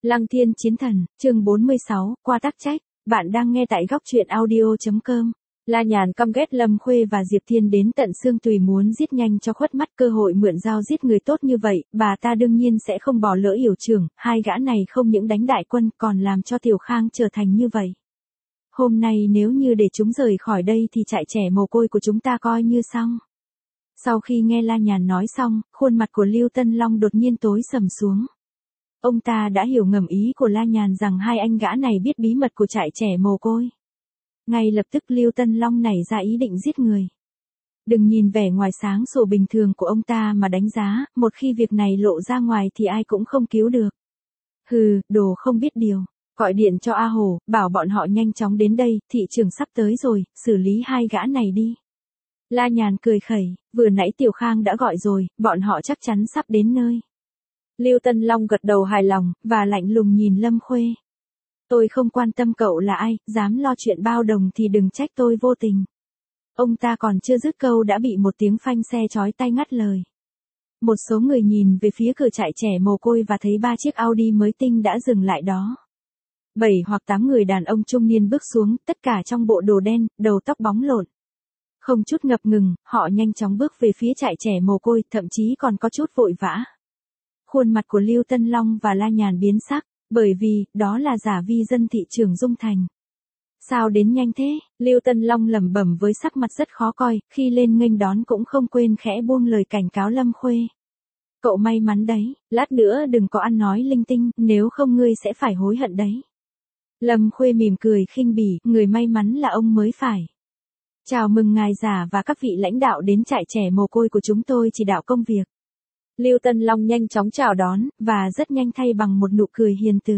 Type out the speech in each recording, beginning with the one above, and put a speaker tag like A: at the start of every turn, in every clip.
A: Lăng Thiên Chiến Thần, chương 46, qua tắc trách, bạn đang nghe tại góc truyện audio.com. La Nhàn căm ghét Lâm Khuê và Diệp Thiên đến tận xương tùy, muốn giết nhanh cho khuất mắt cơ hội mượn dao giết người tốt như vậy, bà ta đương nhiên sẽ không bỏ lỡ Yểu Trưởng, hai gã này không những đánh đại quân còn làm cho Tiểu Khang trở thành như vậy. Hôm nay nếu như để chúng rời khỏi đây thì trại trẻ mồ côi của chúng ta coi như xong. Sau khi nghe La Nhàn nói xong, khuôn mặt của Lưu Tân Long đột nhiên tối sầm xuống. Ông ta đã hiểu ngầm ý của La Nhàn rằng hai anh gã này biết bí mật của trại trẻ mồ côi. Ngay lập tức Lưu Tân Long nảy ra ý định giết người. Đừng nhìn vẻ ngoài sáng sủa bình thường của ông ta mà đánh giá, một khi việc này lộ ra ngoài thì ai cũng không cứu được. Hừ, đồ không biết điều. Gọi điện cho A Hồ, bảo bọn họ nhanh chóng đến đây, thị trường sắp tới rồi, xử lý hai gã này đi. La Nhàn cười khẩy, vừa nãy Tiểu Khang đã gọi rồi, bọn họ chắc chắn sắp đến nơi. Lưu Tân Long gật đầu hài lòng, và lạnh lùng nhìn Lâm Khuê. Tôi không quan tâm cậu là ai, dám lo chuyện bao đồng thì đừng trách tôi vô tình. Ông ta còn chưa dứt câu đã bị một tiếng phanh xe chói tai ngắt lời. Một số người nhìn về phía cửa trại trẻ mồ côi và thấy 3 chiếc Audi mới tinh đã dừng lại đó. 7 hoặc 8 người đàn ông trung niên bước xuống, tất cả trong bộ đồ đen, đầu tóc bóng lộn. Không chút ngập ngừng, họ nhanh chóng bước về phía trại trẻ mồ côi, thậm chí còn có chút vội vã. Khuôn mặt của Lưu Tân Long và La Nhàn biến sắc, bởi vì, đó là giả vi dân thị trưởng Dung Thành. Sao đến nhanh thế? Lưu Tân Long lẩm bẩm với sắc mặt rất khó coi, khi lên nghênh đón cũng không quên khẽ buông lời cảnh cáo Lâm Khuê. Cậu may mắn đấy, lát nữa đừng có ăn nói linh tinh, nếu không ngươi sẽ phải hối hận đấy. Lâm Khuê mỉm cười khinh bỉ, người may mắn là ông mới phải. Chào mừng ngài già và các vị lãnh đạo đến trại trẻ mồ côi của chúng tôi chỉ đạo công việc. Lưu Tân Long nhanh chóng chào đón, và rất nhanh thay bằng một nụ cười hiền từ.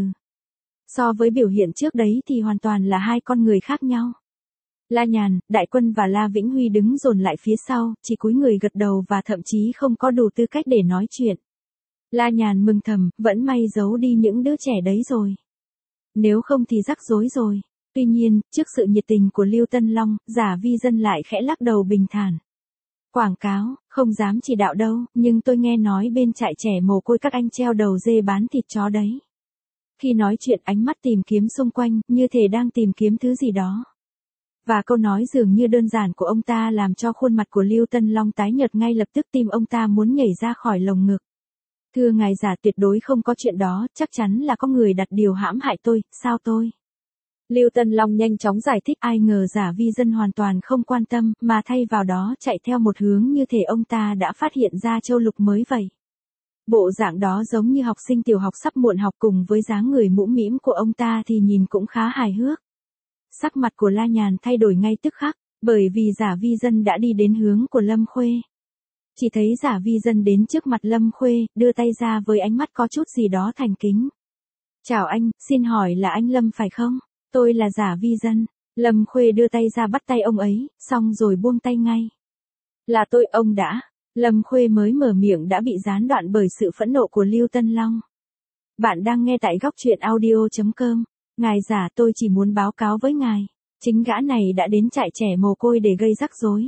A: So với biểu hiện trước đấy thì hoàn toàn là hai con người khác nhau. La Nhàn, Đại Quân và La Vĩnh Huy đứng dồn lại phía sau, chỉ cúi người gật đầu và thậm chí không có đủ tư cách để nói chuyện. La Nhàn mừng thầm, vẫn may giấu đi những đứa trẻ đấy rồi. Nếu không thì rắc rối rồi. Tuy nhiên, trước sự nhiệt tình của Lưu Tân Long, giả vi dân lại khẽ lắc đầu bình thản. Quảng cáo, không dám chỉ đạo đâu, nhưng tôi nghe nói bên trại trẻ mồ côi các anh treo đầu dê bán thịt chó đấy. Khi nói chuyện ánh mắt tìm kiếm xung quanh, như thể đang tìm kiếm thứ gì đó. Và câu nói dường như đơn giản của ông ta làm cho khuôn mặt của Lưu Tân Long tái nhợt, ngay lập tức tim ông ta muốn nhảy ra khỏi lồng ngực. Thưa ngài giả, tuyệt đối không có chuyện đó, chắc chắn là có người đặt điều hãm hại tôi, sao tôi? Lưu Tân Long nhanh chóng giải thích, ai ngờ giả vi dân hoàn toàn không quan tâm, mà thay vào đó chạy theo một hướng như thể ông ta đã phát hiện ra châu lục mới vậy. Bộ dạng đó giống như học sinh tiểu học sắp muộn học, cùng với dáng người mũm mĩm của ông ta thì nhìn cũng khá hài hước. Sắc mặt của La Nhàn thay đổi ngay tức khắc, bởi vì giả vi dân đã đi đến hướng của Lâm Khuê. Chỉ thấy giả vi dân đến trước mặt Lâm Khuê, đưa tay ra với ánh mắt có chút gì đó thành kính. Chào anh, xin hỏi là anh Lâm phải không? Tôi là giả vi dân. Lâm Khuê đưa tay ra bắt tay ông ấy, xong rồi buông tay ngay. Là tôi, ông đã. Lâm Khuê mới mở miệng đã bị gián đoạn bởi sự phẫn nộ của Lưu Tân Long. Bạn đang nghe tại góc truyện audio.com. Ngài giả, tôi chỉ muốn báo cáo với ngài. Chính gã này đã đến trại trẻ mồ côi để gây rắc rối.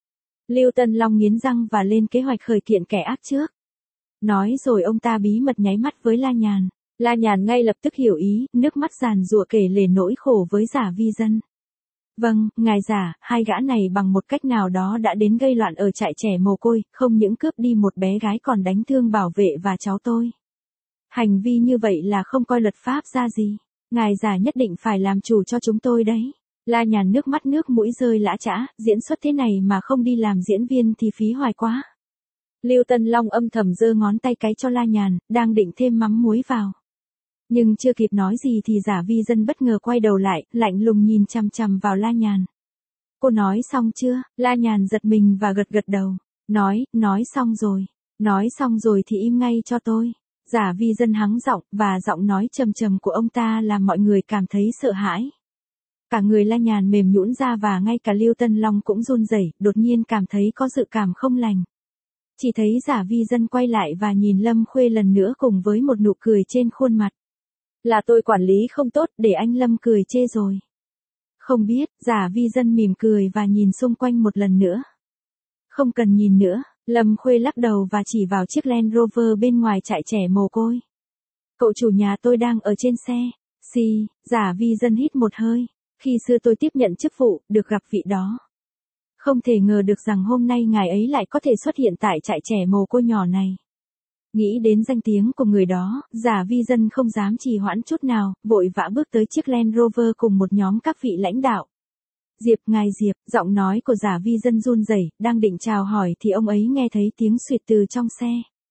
A: Lưu Tân Long nghiến răng và lên kế hoạch khởi kiện kẻ ác trước. Nói rồi ông ta bí mật nháy mắt với La Nhàn. La Nhàn ngay lập tức hiểu ý, nước mắt giàn giụa kể lể nỗi khổ với giả vi dân. Vâng, ngài giả, hai gã này bằng một cách nào đó đã đến gây loạn ở trại trẻ mồ côi, không những cướp đi một bé gái còn đánh thương bảo vệ và cháu tôi. Hành vi như vậy là không coi luật pháp ra gì. Ngài giả nhất định phải làm chủ cho chúng tôi đấy. La Nhàn nước mắt nước mũi rơi lã chã, diễn xuất thế này mà không đi làm diễn viên thì phí hoài quá. Lưu Tân Long âm thầm giơ ngón tay cái cho La Nhàn, đang định thêm mắm muối vào. Nhưng chưa kịp nói gì thì giả vi dân bất ngờ quay đầu lại, lạnh lùng nhìn chằm chằm vào La Nhàn. Cô nói xong chưa? La Nhàn giật mình và gật gật đầu. Nói xong rồi. Nói xong rồi thì im ngay cho tôi. Giả vi dân hắng giọng, và giọng nói trầm trầm của ông ta làm mọi người cảm thấy sợ hãi. Cả người La Nhàn mềm nhũn ra và ngay cả Lưu Tân Long cũng run rẩy, đột nhiên cảm thấy có dự cảm không lành. Chỉ thấy giả vi dân quay lại và nhìn Lâm Khuê lần nữa cùng với một nụ cười trên khuôn mặt. Là tôi quản lý không tốt, để anh Lâm cười chê rồi. Không biết, giả vi dân mỉm cười và nhìn xung quanh một lần nữa. Không cần nhìn nữa, Lâm Khuê lắc đầu và chỉ vào chiếc Land Rover bên ngoài trại trẻ mồ côi. Cậu chủ nhà tôi đang ở trên xe. Xì, Giả Vi Dân hít một hơi. Khi xưa tôi tiếp nhận chức vụ, được gặp vị đó. Không thể ngờ được rằng hôm nay ngài ấy lại có thể xuất hiện tại trại trẻ mồ côi nhỏ này. Nghĩ đến danh tiếng của người đó, Giả Vi Dân không dám trì hoãn chút nào, vội vã bước tới chiếc Land Rover cùng một nhóm các vị lãnh đạo. Diệp, ngài Diệp, giọng nói của Giả Vi Dân run rẩy, đang định chào hỏi thì ông ấy nghe thấy tiếng suýt từ trong xe.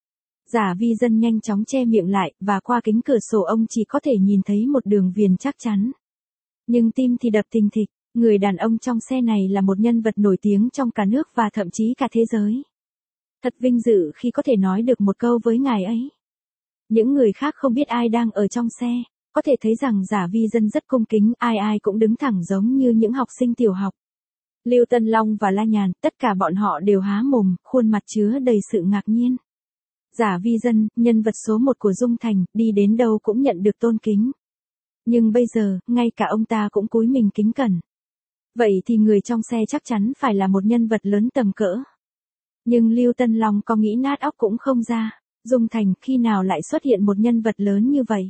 A: Giả Vi Dân nhanh chóng che miệng lại, và qua kính cửa sổ ông chỉ có thể nhìn thấy một đường viền chắc chắn. Nhưng tim thì đập thình thịch, người đàn ông trong xe này là một nhân vật nổi tiếng trong cả nước và thậm chí cả thế giới. Thật vinh dự khi có thể nói được một câu với ngài ấy. Những người khác không biết ai đang ở trong xe, có thể thấy rằng Giả Vi Dân rất cung kính, ai ai cũng đứng thẳng giống như những học sinh tiểu học. Lưu Tân Long và La Nhàn, tất cả bọn họ đều há mồm, khuôn mặt chứa đầy sự ngạc nhiên. Giả Vi Dân, nhân vật số 1 của Dung Thành, đi đến đâu cũng nhận được tôn kính. Nhưng bây giờ, ngay cả ông ta cũng cúi mình kính cẩn. Vậy thì người trong xe chắc chắn phải là một nhân vật lớn tầm cỡ. Nhưng Lưu Tân Long có nghĩ nát óc cũng không ra, Dung Thành khi nào lại xuất hiện một nhân vật lớn như vậy?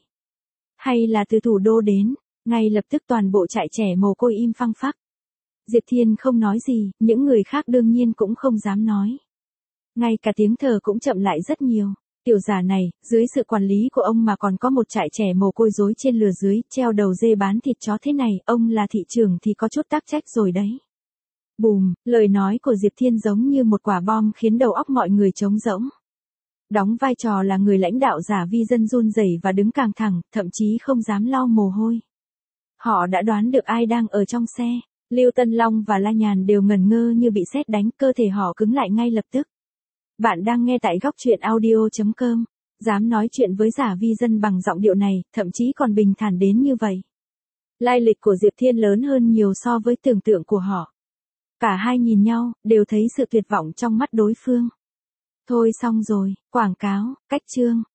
A: Hay là từ thủ đô đến, ngay lập tức toàn bộ trại trẻ mồ côi im phăng phắc. Diệp Thiên không nói gì, những người khác đương nhiên cũng không dám nói. Ngay cả tiếng thở cũng chậm lại rất nhiều. Tiểu giả này, dưới sự quản lý của ông mà còn có một trại trẻ mồ côi rối trên lừa dưới, treo đầu dê bán thịt chó thế này, ông là thị trưởng thì có chút tác trách rồi đấy. Bùm, lời nói của Diệp Thiên giống như một quả bom khiến đầu óc mọi người trống rỗng. Đóng vai trò là người lãnh đạo Giả Vi Dân run rẩy và đứng căng thẳng, thậm chí không dám lau mồ hôi. Họ đã đoán được ai đang ở trong xe. Lưu Tân Long và La Nhàn đều ngẩn ngơ như bị sét đánh, cơ thể họ cứng lại ngay lập tức. Bạn đang nghe tại góc truyện audio.com. Dám nói chuyện với Giả Vi Dân bằng giọng điệu này, thậm chí còn bình thản đến như vậy. Lai lịch của Diệp Thiên lớn hơn nhiều so với tưởng tượng của họ. Cả hai nhìn nhau, đều thấy sự tuyệt vọng trong mắt đối phương. Thôi xong rồi, quảng cáo, cách chương.